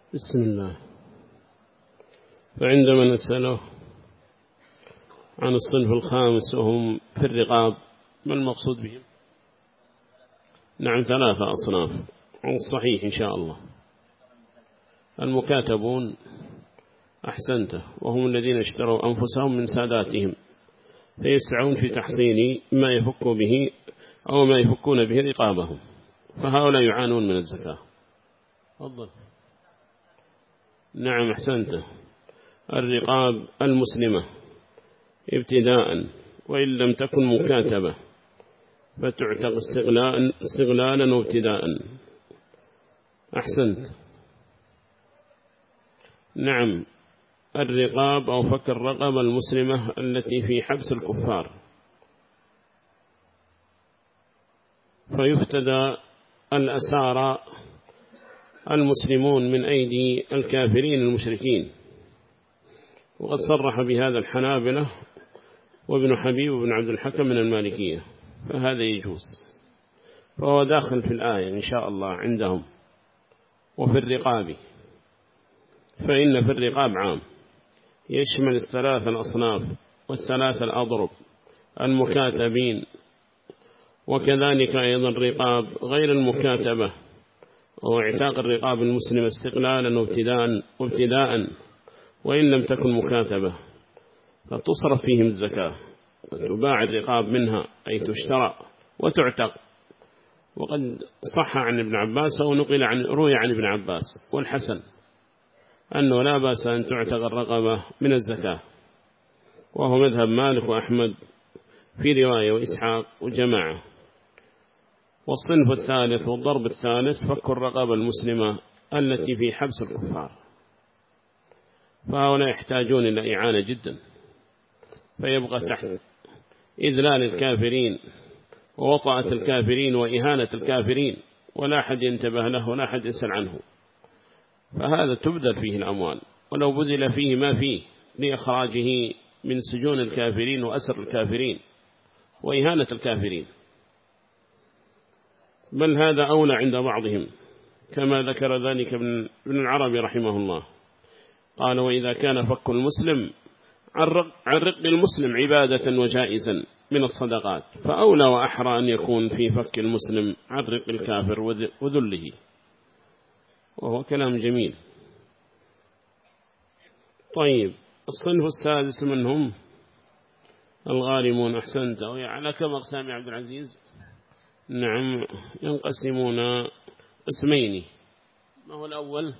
بسم الله. فعندما نسأله عن الصنف الخامس وهم في الرقاب، ما المقصود بهم؟ نعم، 3 أصناف الصحيح إن شاء الله. المكاتبون، أحسنته، وهم الذين اشتروا أنفسهم من ساداتهم فيسعون في تحصين ما يفك به أو ما يفكون به رقابهم، فهؤلاء يعانون من الزكاة. تفضل. نعم أحسنته. الرقاب المسلمة ابتداء، وإن لم تكن مكاتبة فتعتق استغلالا وابتداء. أحسنت. نعم، الرقاب أو فك الرقبة المسلمة التي في حبس الكفار، فيفتدى الأسارى المسلمون من أيدي الكافرين المشركين، وقد صرح بهذا الحنابلة وابن حبيب وابن عبد الحكم من المالكية، فهذا يجوز، فهو داخل في الآية إن شاء الله عندهم. وفي الرقاب، فإن في الرقاب عام، يشمل 3 الأصناف وال3 الأضرب المكاتبين، وكذلك أيضا الرقاب غير المكاتبة، واعتاق الرقاب المسلمة استقلالا وابتداء وإن لم تكن مكاتبة، فتصرف فيهم الزكاة وتباع الرقاب منها، أي تشترى وتعتق. وقد صح عن ابن عباس روي عن ابن عباس والحسن أنه لا بأس أن تعتق الرقبة من الزكاة، وهو مذهب مالك وأحمد في رواية وإسحاق وجماعة. والصنف الثالث والضرب الثالث فك الرقبة المسلمة التي في حبس الكفار، فهؤلاء يحتاجون إلى إعانة جدا، فيبقى تحت إذلال الكافرين ووطأة الكافرين وإهانة الكافرين، ولا أحد ينتبه له ولا أحد يسأل عنه، فهذا تبذل فيه الأموال، ولو بذل فيه ما فيه لإخراجه من سجون الكافرين وأسر الكافرين وإهانة الكافرين، بل هذا أولى عند بعضهم، كما ذكر ذلك ابن العربي رحمه الله، قال: وإذا كان فك المسلم عن رق المسلم عبادة وجائزا من الصدقات، فأولى وأحرى أن يكون في فك المسلم عن رق الكافر وذله، وهو كلام جميل. طيب، الصنف السادس منهم الغارمون. أحسنت. وعلى كم أقسام يا عبد العزيز؟ نعم، ينقسمون قسمين. ما هو الأول؟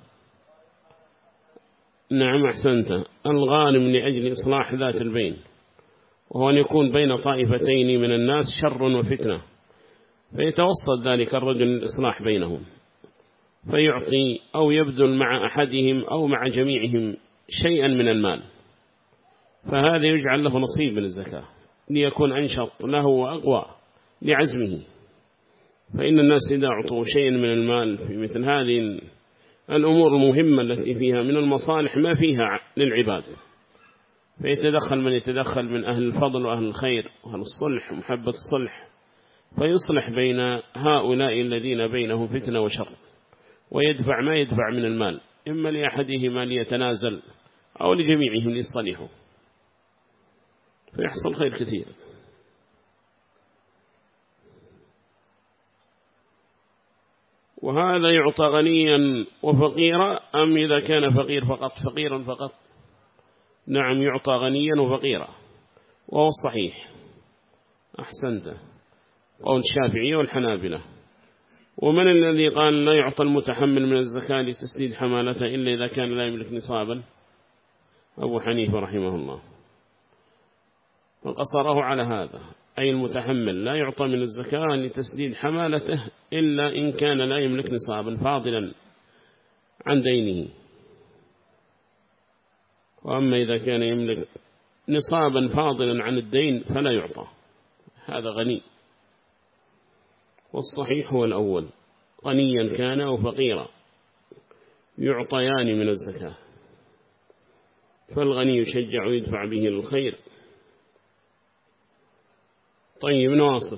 نعم أحسنت. الغارم لأجل إصلاح ذات البين، وهو أن يكون بين طائفتين من الناس شر وفتنة، فيتوسط ذلك الرجل للإصلاح بينهم، فيعطي أو يبذل مع أحدهم أو مع جميعهم شيئا من المال، فهذا يجعل له نصيب من الزكاة ليكون أنشط له وأقوى لعزمه. فإن الناس إذا أعطوا شيئا من المال في مثل هذه الأمور المهمة التي فيها من المصالح ما فيها للعباد، فيتدخل من يتدخل من أهل الفضل وأهل الخير وأهل الصلح ومحبة الصلح، فيصلح بين هؤلاء الذين بينهم فتنة وشر، ويدفع ما يدفع من المال، إما لأحدهما ليتنازل أو لجميعهم ليصلحوا، فيحصل خير كثير. وهذا يعطى غنيا وفقيرا، أم إذا كان فقيرا فقط؟ نعم، يعطى غنيا وفقيرا، وهو الصحيح. أحسنت، قول الشافعي والحنابلة. ومن الذي قال لا يعطى المتحمل من الزكاة لتسديد حمالته إلا إذا كان لا يملك نصابا؟ أبو حنيفة رحمه الله، فقصره على هذا، أي المتحمل لا يعطى من الزكاة لتسديد حمالته إلا إن كان لا يملك نصابا فاضلا عن دينه، وأما إذا كان يملك نصابا فاضلا عن الدين فلا يعطى، هذا غني. والصحيح هو الأول، غنيا كان أو فقيرا يعطيان من الزكاة، فالغني يشجع ويدفع به للخير. طيب، نواصل.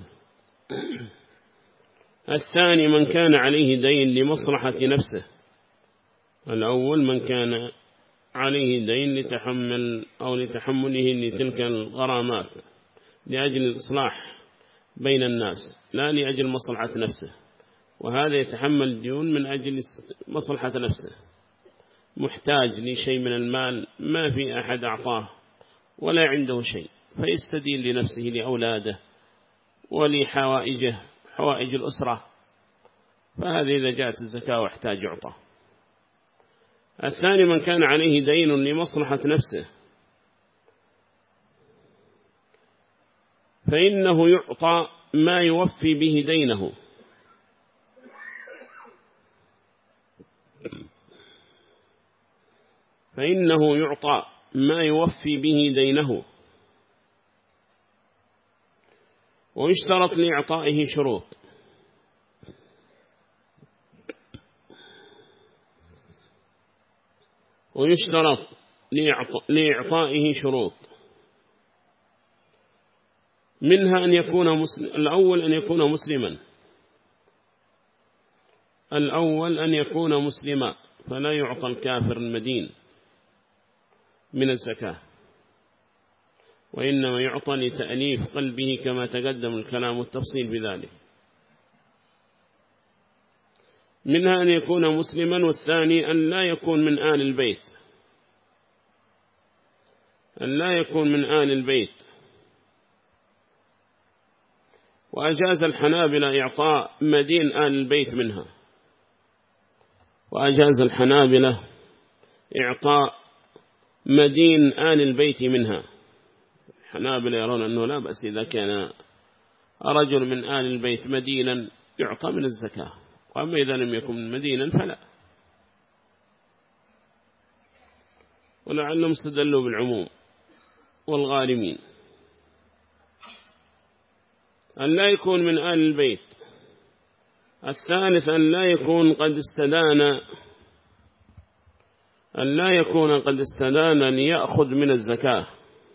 الثاني من كان عليه دين لمصلحة نفسه، الأول من كان عليه دين لتحمله لتلك الغرامات لأجل الإصلاح بين الناس لا لأجل مصلحة نفسه، وهذا يتحمل الديون من أجل مصلحة نفسه، محتاج لشيء من المال ما في أحد أعطاه ولا عنده شيء، فيستدين لنفسه لأولاده ولحوائجه حوائج الأسرة، فهذا إذا جاءت الزكاة واحتاج يعطى. الثاني من كان عليه دين لمصلحة نفسه فإنه يعطى ما يوفي به دينه، فإنه يعطى ما يوفي به دينه، ويشترط لإعطائه شروط، منها أن يكون الأول أن يكون مسلما فلا يعطى الكافر المدين من الزكاة، وإنما يعطى لتأليف قلبه كما تقدم الكلام والتفصيل بذلك. منها أن يكون مسلما، والثاني أن لا يكون من آل البيت، وأجاز الحنابلة إعطاء مدين آل البيت منها، الحنابلة يرون أنه لا بأس إذا كان رجل من آل البيت مدينا يعطى من الزكاة، وأما إذا لم يكن مدينا فلا. ولعلهم استدلوا بالعموم والغارمين. أن لا يكون من آل البيت. الثالث أن لا يكون قد استدان ليأخذ من الزكاة،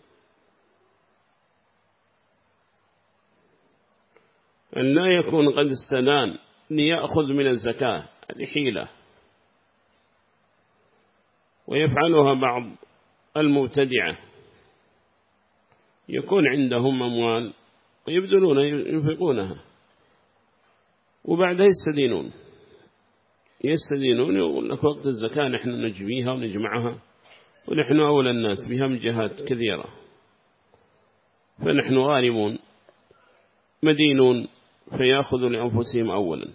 هذه حيلة ويفعلها بعض المبتدعة، يكون عندهم أموال ويبذلون ينفقونها وبعدها يستدينون يقول لك وقت الزكاة نحن نجبيها ونجمعها ونحن أولى الناس بها من جهات كثيرة، فنحن غارمون مدينون فيأخذوا لأنفسهم أولا.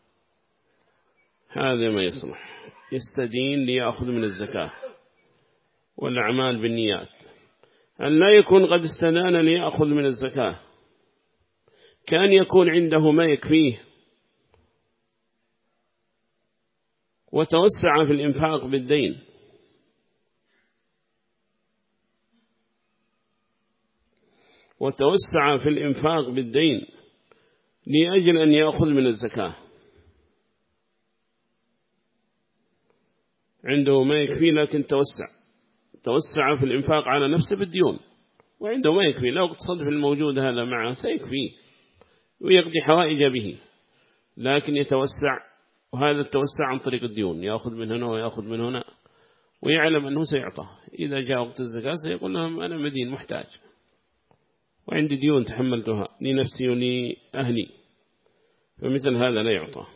هذا ما يصلح، يستدين ليأخذ من الزكاة والأعمال بالنيات. أن لا يكون قد استدان ليأخذ من الزكاة، كان يكون عنده ما يكفيه وتوسع في الإنفاق بالدين لأجل أن يأخذ من الزكاة، عنده ما يكفي لكن توسع في الإنفاق على نفسه بالديون، وعنده ما يكفي لو اقتصد في الموجود هذا معه سيكفيه ويقضي حوائج به، لكن يتوسع، وهذا التوسع عن طريق الديون، يأخذ من هنا ويأخذ من هنا، ويعلم أنه سيعطى إذا جاء وقت الزكاة سيقول لهم أنا مدين محتاج وعندي ديون تحملتها لنفسي ولأهلي، فمثل هذا لا يعطى،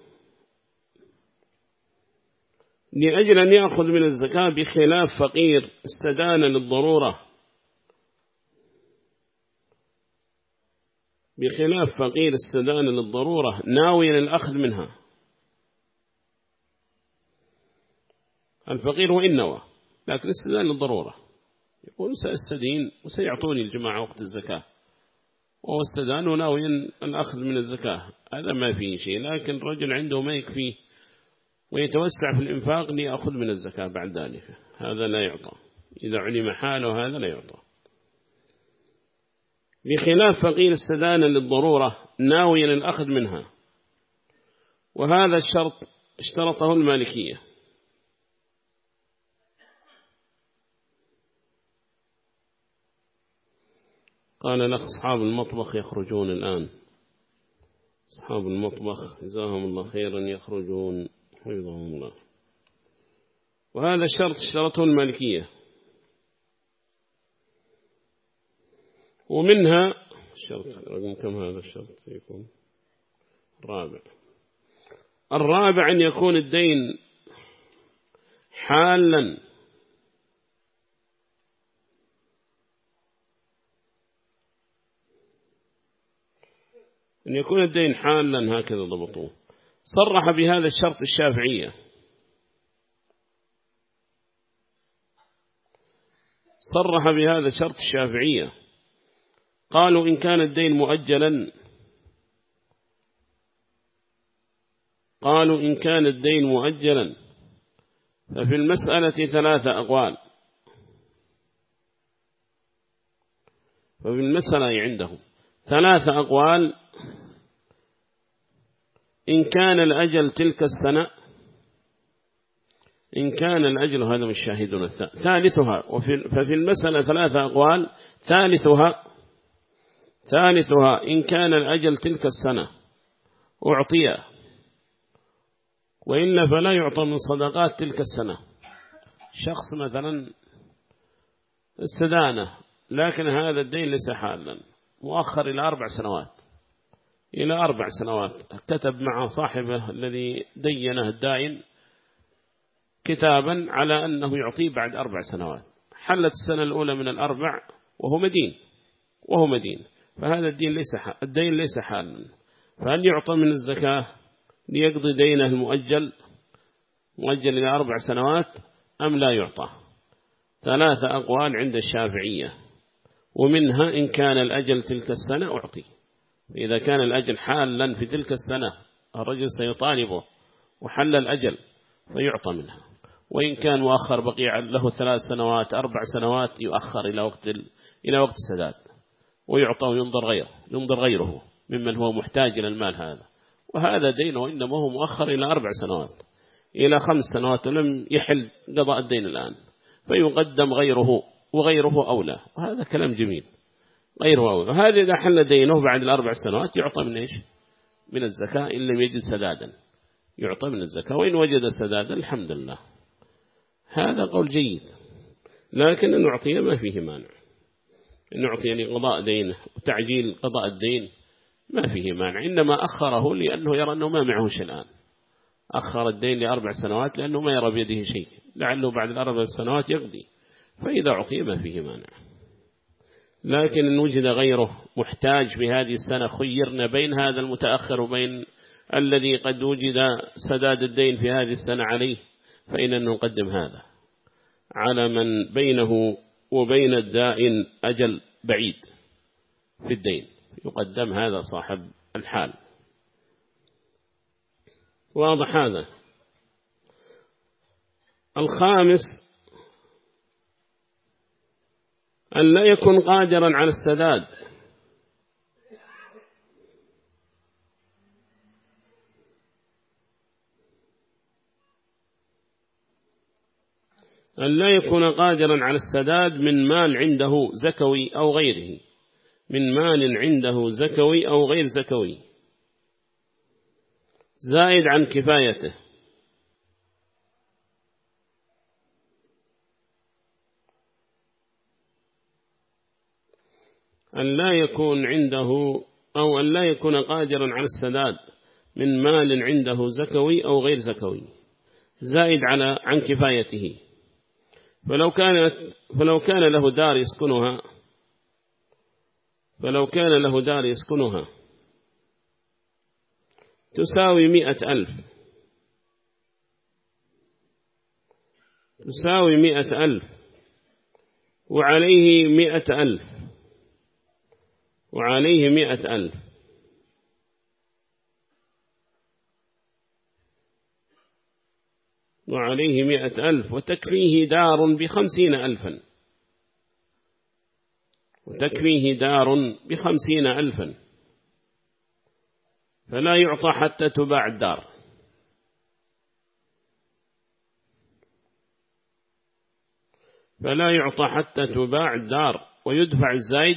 لأجل أن يأخذ من الزكاة بخلاف فقير استدان للضرورة ناويا الأخذ منها. الفقير وإن نوى لكن استدان للضرورة، يقول سأستدين وسيعطوني الجماعة وقت الزكاة، وهو استدان وناويا الأخذ من الزكاة، هذا ما فيه شيء، لكن الرجل عنده ما يكفيه ويتوسع في الإنفاق ليأخذ من الزكاة بعد ذلك، هذا لا يعطى، إذا علم حاله هذا لا يعطى. بخلاف فقير استدان للضرورة ناويا الأخذ منها، وهذا الشرط اشترطه المالكية. قال لك أصحاب المطبخ يخرجون الآن، أصحاب المطبخ جزاهم الله خيرا يخرجون حفظهم الله. وهذا الشرط اشترطه المالكية. ومنها الشرط رقم كم هذا الشرط سيكون الرابع أن يكون الدين حالا، أن يكون الدين حالا، هكذا ضبطوه. صرح بهذا الشرط الشافعية، صرح بهذا الشرط الشافعية، قالوا إن كان الدين مؤجلا، قالوا إن كان الدين مؤجلا ففي المسألة 3 أقوال. ففي المسألة عندهم 3 أقوال. إن كان الأجل تلك السنة، إن كان الأجل، هذا مش شاهدون ثالثها. ففي المسألة 3 أقوال، ثالثها إن كان الأجل تلك السنة أعطي، وإلا فلا يعطى من صدقات تلك السنة. شخص مثلا استدانه، لكن هذا الدين ليس حالا، مؤخر إلى 4 سنوات، إلى 4 سنوات، كتب مع صاحبه الذي دينه الدائن كتابا على أنه يعطيه بعد 4 سنوات. حلت السنة الأولى من 4 وهو مدين، فهذا الدين ليس حالا. فهل يعطى من الزكاة ليقضي دينه المؤجل إلى 4 سنوات أم لا يعطى؟ 3 أقوال عند الشافعية. ومنها إن كان الأجل تلك السنة أعطي. إذا كان الأجل حالا في تلك السنة الرجل سيطالبه وحل الأجل فيعطى منها. وإن كان مؤخر بقي له 3 سنوات 4 سنوات يؤخر إلى وقت السداد ويعطى، وينظر غيره ممن هو محتاج إلى المال هذا، وهذا دينه إنما هو مؤخر إلى 4 سنوات إلى 5 سنوات ولم يحل قضاء الدين الآن، فيقدم وغيره أولى. وهذا كلام جميل، غيره أولى. هذا إذا حل دينه بعد 4 سنوات يعطى من إيش؟ من الزكاة. إن لم يجد سدادا يعطى من الزكاة، وإن وجد سدادا الحمد لله. هذا قول جيد، لكن أن نعطيه ما فيه مانع، أن نعطي لقضاء دينه وتعجيل قضاء الدين ما فيه مانع، إنما أخره لأنه يرى أنه ما معه شيء الآن. أخر الدين ل4 سنوات لأنه ما يرى بيده شيء، لعله بعد 4 سنوات يقضي، فإذا أعطي ما فيه مانع. لكن إن وجد غيره محتاج في هذه السنة، خيرنا بين هذا المتأخر وبين الذي قد وجد سداد الدين في هذه السنة عليه، فإننا نقدم هذا على من بينه وبين الدائن أجل بعيد في الدين، يقدم هذا صاحب الحال. واضح هذا. الخامس أن لا يكون قادرا على السداد، أن لا يكون قادرا على السداد من مال عنده زكوي أو غيره، من مال عنده زكوي أو غير زكوي زائد عن كفايته، أن لا يكون عنده أو أن لا يكون قادرا على السداد من مال عنده زكوي أو غير زكوي زائد عن كفايته. فلو كان له دار يسكنها، تساوي 100,000، وعليه 100,000، وعليه 100,000 وتكفيه دار ب50,000، فلا يعطى حتى تباع الدار، ويدفع الزايد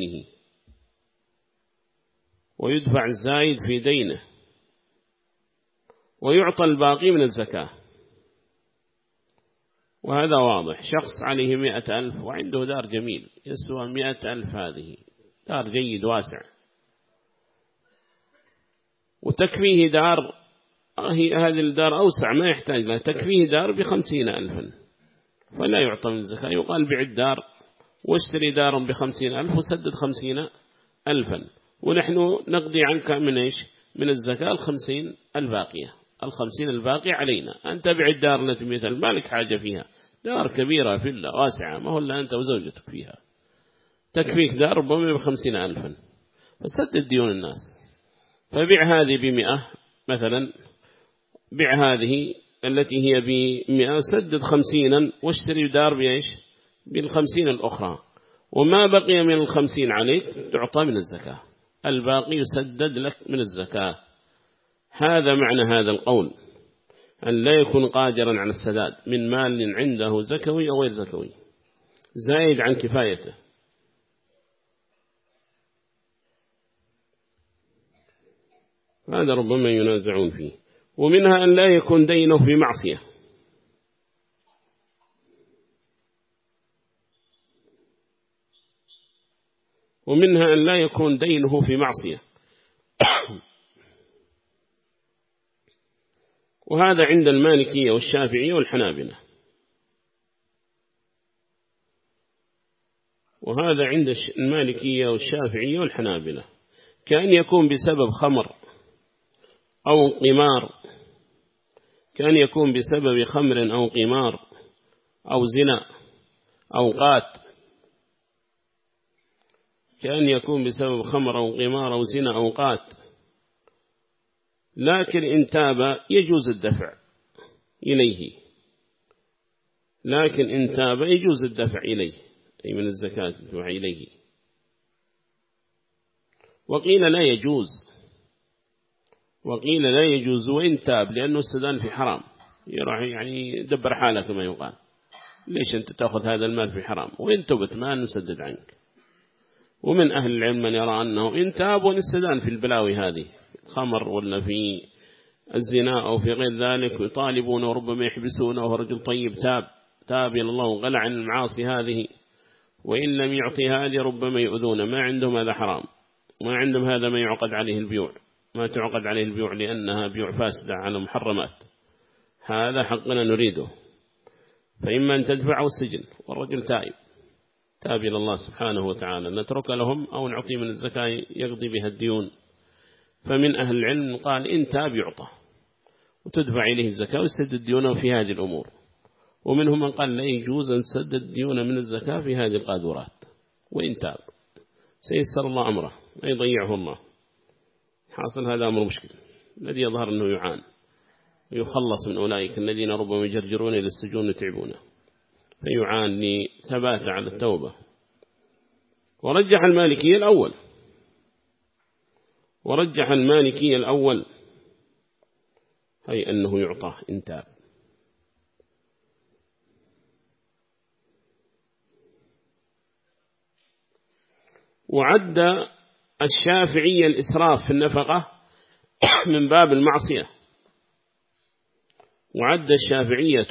في دينه، ويعطى الباقي من الزكاة. وهذا واضح. شخص عليه 100,000 وعنده دار جميل يسوى 100,000، هذه دار جيد واسع، وتكفيه دار، هذه الدار أوسع ما يحتاج لها، تكفيه دار ب50,000 فلا يعطى من الزكاة. يقال بيع الدار واشتري دار ب50,000 وسدد 50,000، ونحن نقضي عنك من إيش؟ من الزكاة 50 الباقية، 50 الباقي علينا. أنت بيع الدار التي مثل مالك حاجة فيها، دار كبيرة فيلا واسعة، ما هو إلا أنت وزوجتك فيها، تكفيك دار ربما ب50,000 فسدد ديون الناس. فبيع هذه ب100 مثلا، بيع هذه التي هي ب100 سدد 50 واشتري دار بإيش؟ ب50 الأخرى، وما بقي من 50 عليك تعطى من الزكاة، الباقي يسدد لك من الزكاة. هذا معنى هذا القول، أن لا يكون قادرا على السداد من مال عنده زكوي أو غير زكوي زايد عن كفايته. هذا ربما ينازعون فيه. ومنها أن لا يكون دينه في معصية، ومنها أن لا يكون دينه في معصية، وهذا عند المالكية والشافعية والحنابلة، وهذا عند المالكية والشافعية والحنابلة، كأن يكون بسبب خمر أو قمار، كأن يكون بسبب خمر أو قمار أو زنا أو قات، كأن يكون بسبب خمر أو قمار أو زنا أو قات، لكن إن تاب يجوز الدفع إليه، لكن إن تاب يجوز الدفع إليه، أي من الزكاة الدفع إليه. وقيل لا يجوز، وقيل لا يجوز وإن تاب، لأنه السدان في حرام، يروح يعني دبر حالك كما يقال، ليش أنت تأخذ هذا المال في حرام، وإن تبت ما نسدد عنك. ومن أهل العلم من يرى أنه إن تاب ونستدان في البلاوي هذه، خمر ولا في الزنا أو في غير ذلك، ويطالبون وربما يحبسونه، وهو رجل طيب تاب إلى الله وغلى عن المعاصي هذه، وإن لم يعطي هذه ربما يؤذون، ما عندهم هذا حرام، ما عندهم هذا ما يعقد عليه البيوع، ما تعقد عليه البيوع لأنها بيوع فاسدة على محرمات، هذا حقنا نريده. فإما أن تدفعه السجن والرجل تاب إلى الله سبحانه وتعالى، نترك لهم أو نعطي من الزكاة يقضي بها الديون. فمن أهل العلم قال إن تاب يعطى وتدفع إليه الزكاة ويسدد ديونه في هذه الأمور. ومنهم من قال لا يجوز أن تسدد ديونه من الزكاة في هذه القادرات، وإن تاب سيسر الله أمره ما يضيعه الله. حاصل هذا أمر مشكل، الذي يظهر أنه يعان ويخلص من أولئك الذين ربما يجرجرون إلى السجون ويتعبونه، فيعان لثبات على التوبة. ورجح المالكية الأول، ورجح المالكية الأول أي أنه يعطى إن تاب. وعد الشافعية الإسراف في النفقة من باب المعصية، وعد الشافعية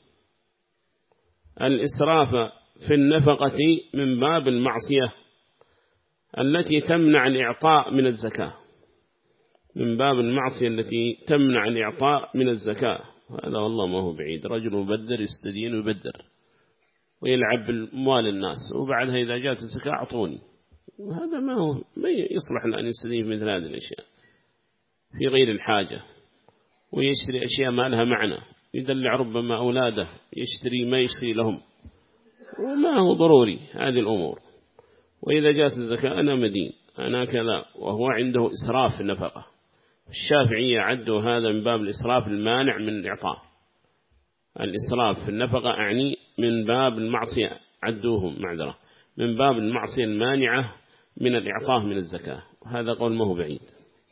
الإسراف في النفقة من باب المعصية التي تمنع الإعطاء من الزكاة، من باب المعصية التي تمنع الإعطاء من الزكاة. هذا والله ما هو بعيد، رجل مبذر يستدين ويبذر ويلعب بالموال الناس، وبعدها إذا جاءت الزكاة أعطوني، وهذا ما يصلح أن يستدين مثل هذه الأشياء في غير الحاجة، ويشتري أشياء ما لها معنى، يدلع ربما أولاده يشتري ما يشتري لهم، وما هو ضروري هذه الأمور. وإذا جاءت الزكاة أنا مدين أنا كذا، وهو عنده إسراف في النفقة. الشافعية عدوا هذا من باب الإسراف المانع من الإعطاء، الإسراف في النفقة أعني من باب المعصية، عدوهم معذرة من باب المعصية المانعة من الإعطاء من الزكاة، وهذا قول ما هو بعيد.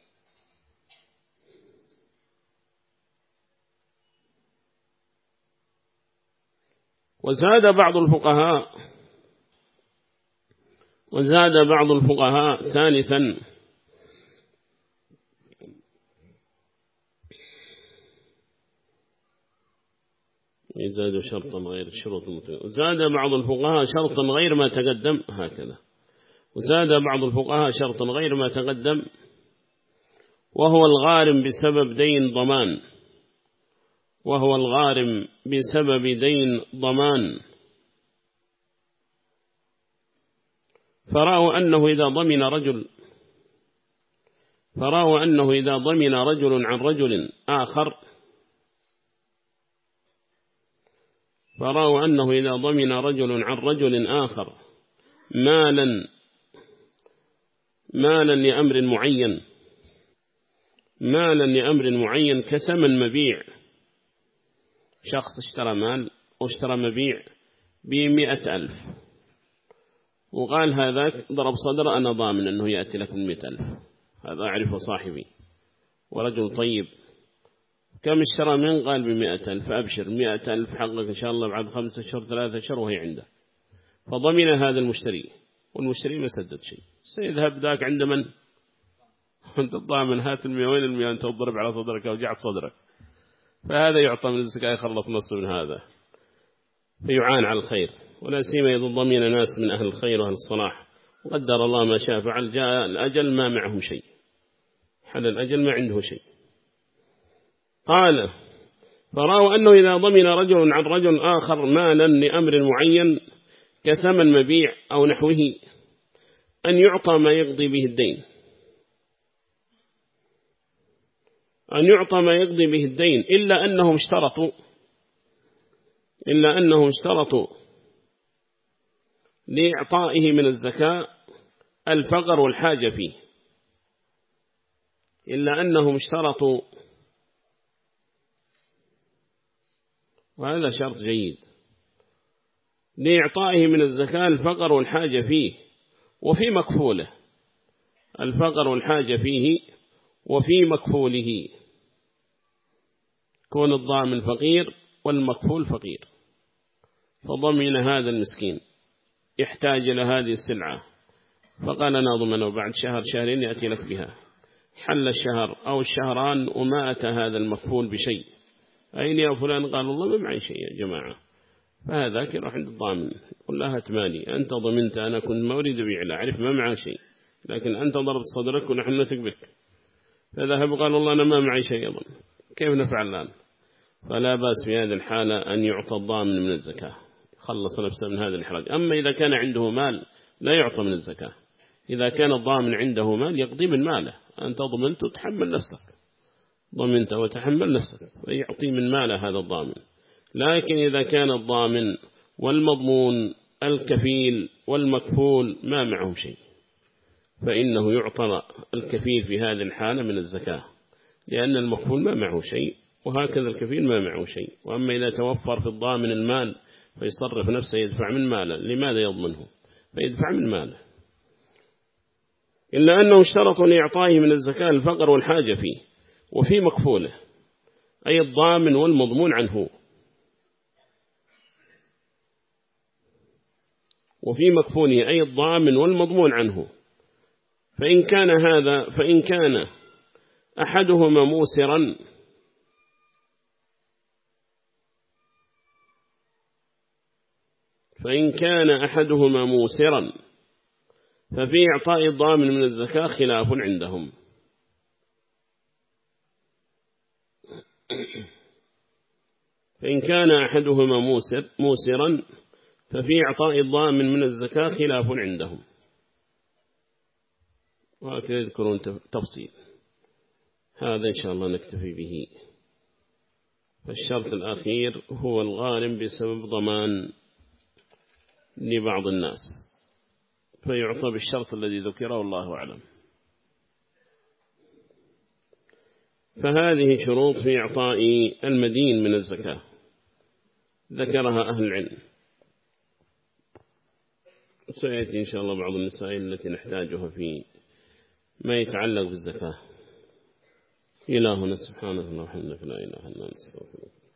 وزاد بعض الفقهاء ثالثا يزاد شرطا غير الشروط المتقدمة. وزاد بعض الفقهاء شرطا غير ما تقدم هكذا. وزاد بعض الفقهاء شرطا غير ما تقدم وهو الغارم بسبب دين ضمان. وهو الغارم بسبب دين ضمان. فرأوا أنه إذا ضمن رجل عن رجل آخر مالا لأمر معين كثمن مبيع. شخص اشترى مال واشترى مبيع ب100,000 وقال هذاك ضرب صدر أنا ضامن أنه يأتي لك ب100,000. هذا أعرفه صاحبي ورجل طيب. كم اشترى من؟ قال ب100,000. فأبشر 100,000 حقك إن شاء الله بعد 5 أشهر 3 أشهر وهي عنده. فضمن هذا المشتري والمشتري ما سدد شيء. سيذهب ذاك عند من؟ أنت الضامن هات 100 وين 100 أنت تضرب على صدرك وجعت صدرك. فهذا يعطى من الزكاة يخلص نصف من هذا فيعان على الخير. ولا سيما إذا ضمن ناس من أهل الخير وأهل الصلاح وقدر الله ما شاء فعل جاء الأجل ما معهم شيء. حل الأجل ما عنده شيء. قال فرأوا أنه إذا ضمن رجل عن رجل آخر مالا لأمر معين كثمن مبيع أو نحوه أن يعطى ما يقضي به الدين إلا أنهم اشترطوا لإعطائه من الزكاة الفقر والحاجة فيه. وهذا شرط جيد. لإعطائه من الزكاة الفقر والحاجة فيه وفي مكفوله. الفقر والحاجة فيه وفي مكفوله. كون الضامن فقير والمكفول فقير. فضمن هذا المسكين يحتاج إلى هذه السلعة فقال أنا أضمنه بعد شهر شهرين يأتي لك بها. حل الشهر أو الشهران وما أتى هذا المكفول بشيء. أين يا فلان؟ قال والله ما معي شيء يا جماعة. فهذا يروح عند الضامن يقول له هات مالي أنت ضمنت أنا كنت ما أريد أبيع لا أعرف ما معي شيء لكن أنت ضربت صدرك ونحن نثق بك. فذهب وقال والله أنا ما معي شيء أظن. كيف نفعل الآن؟ فلا بأس في هذه الحالة أن يعطى الضامن من الزكاة خلص نفسه من هذا الإحراج. أما إذا كان عنده مال لا يعطى من الزكاة. إذا كان الضامن عنده مال يقضي من ماله. أنت ضمنت وتحمل نفسك. ضمنت وتحمل نفسك فيعطي من ماله هذا الضامن. لكن إذا كان الضامن والمضمون الكفيل والمكفول ما معهم شيء فإنه يعطى الكفيل في هذه الحالة من الزكاة لأن المكفول ما معه شيء وهكذا الكفيل ما معه شيء. وأما إذا توفر في الضامن المال فيصرف نفسه يدفع من ماله. لماذا يضمنه؟ فيدفع من ماله. إلا أنه اشترطوا لإعطائه من الزكاة الفقر والحاجة فيه وفي مكفوله أي الضامن والمضمون عنه. وفي مكفوله أي الضامن والمضمون عنه. فإن كان أحدهما موسرا ففي إعطاء الضامن من الزكاة خلاف عندهم. فإن كان أحدهما موسرا ففي إعطاء الضامن من الزكاة خلاف عندهم. وهكذا يذكرون تفصيل. هذا إن شاء الله نكتفي به. فالشرط الأخير هو الغارم بسبب ضمان لبعض الناس فيعطى بالشرط الذي ذكره والله أعلم. فهذه شروط في إعطاء المدين من الزكاة ذكرها أهل العلم. سيأتي إن شاء الله بعض المسائل التي نحتاجها في ما يتعلق بالزكاة. إلهنا سبحانه وتعالى لا إله إلا أنت نستغفرك.